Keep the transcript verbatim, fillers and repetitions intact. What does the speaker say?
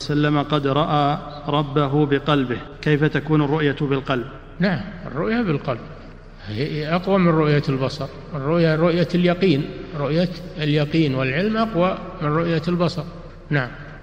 وسلم قد رأى ربه بقلبه، كيف تكون الرؤية بالقلب؟ نعم، الرؤية بالقلب هي أقوى من رؤية البصر. الرؤية رؤية اليقين، رؤية اليقين والعلم أقوى من رؤية البصر. نعم.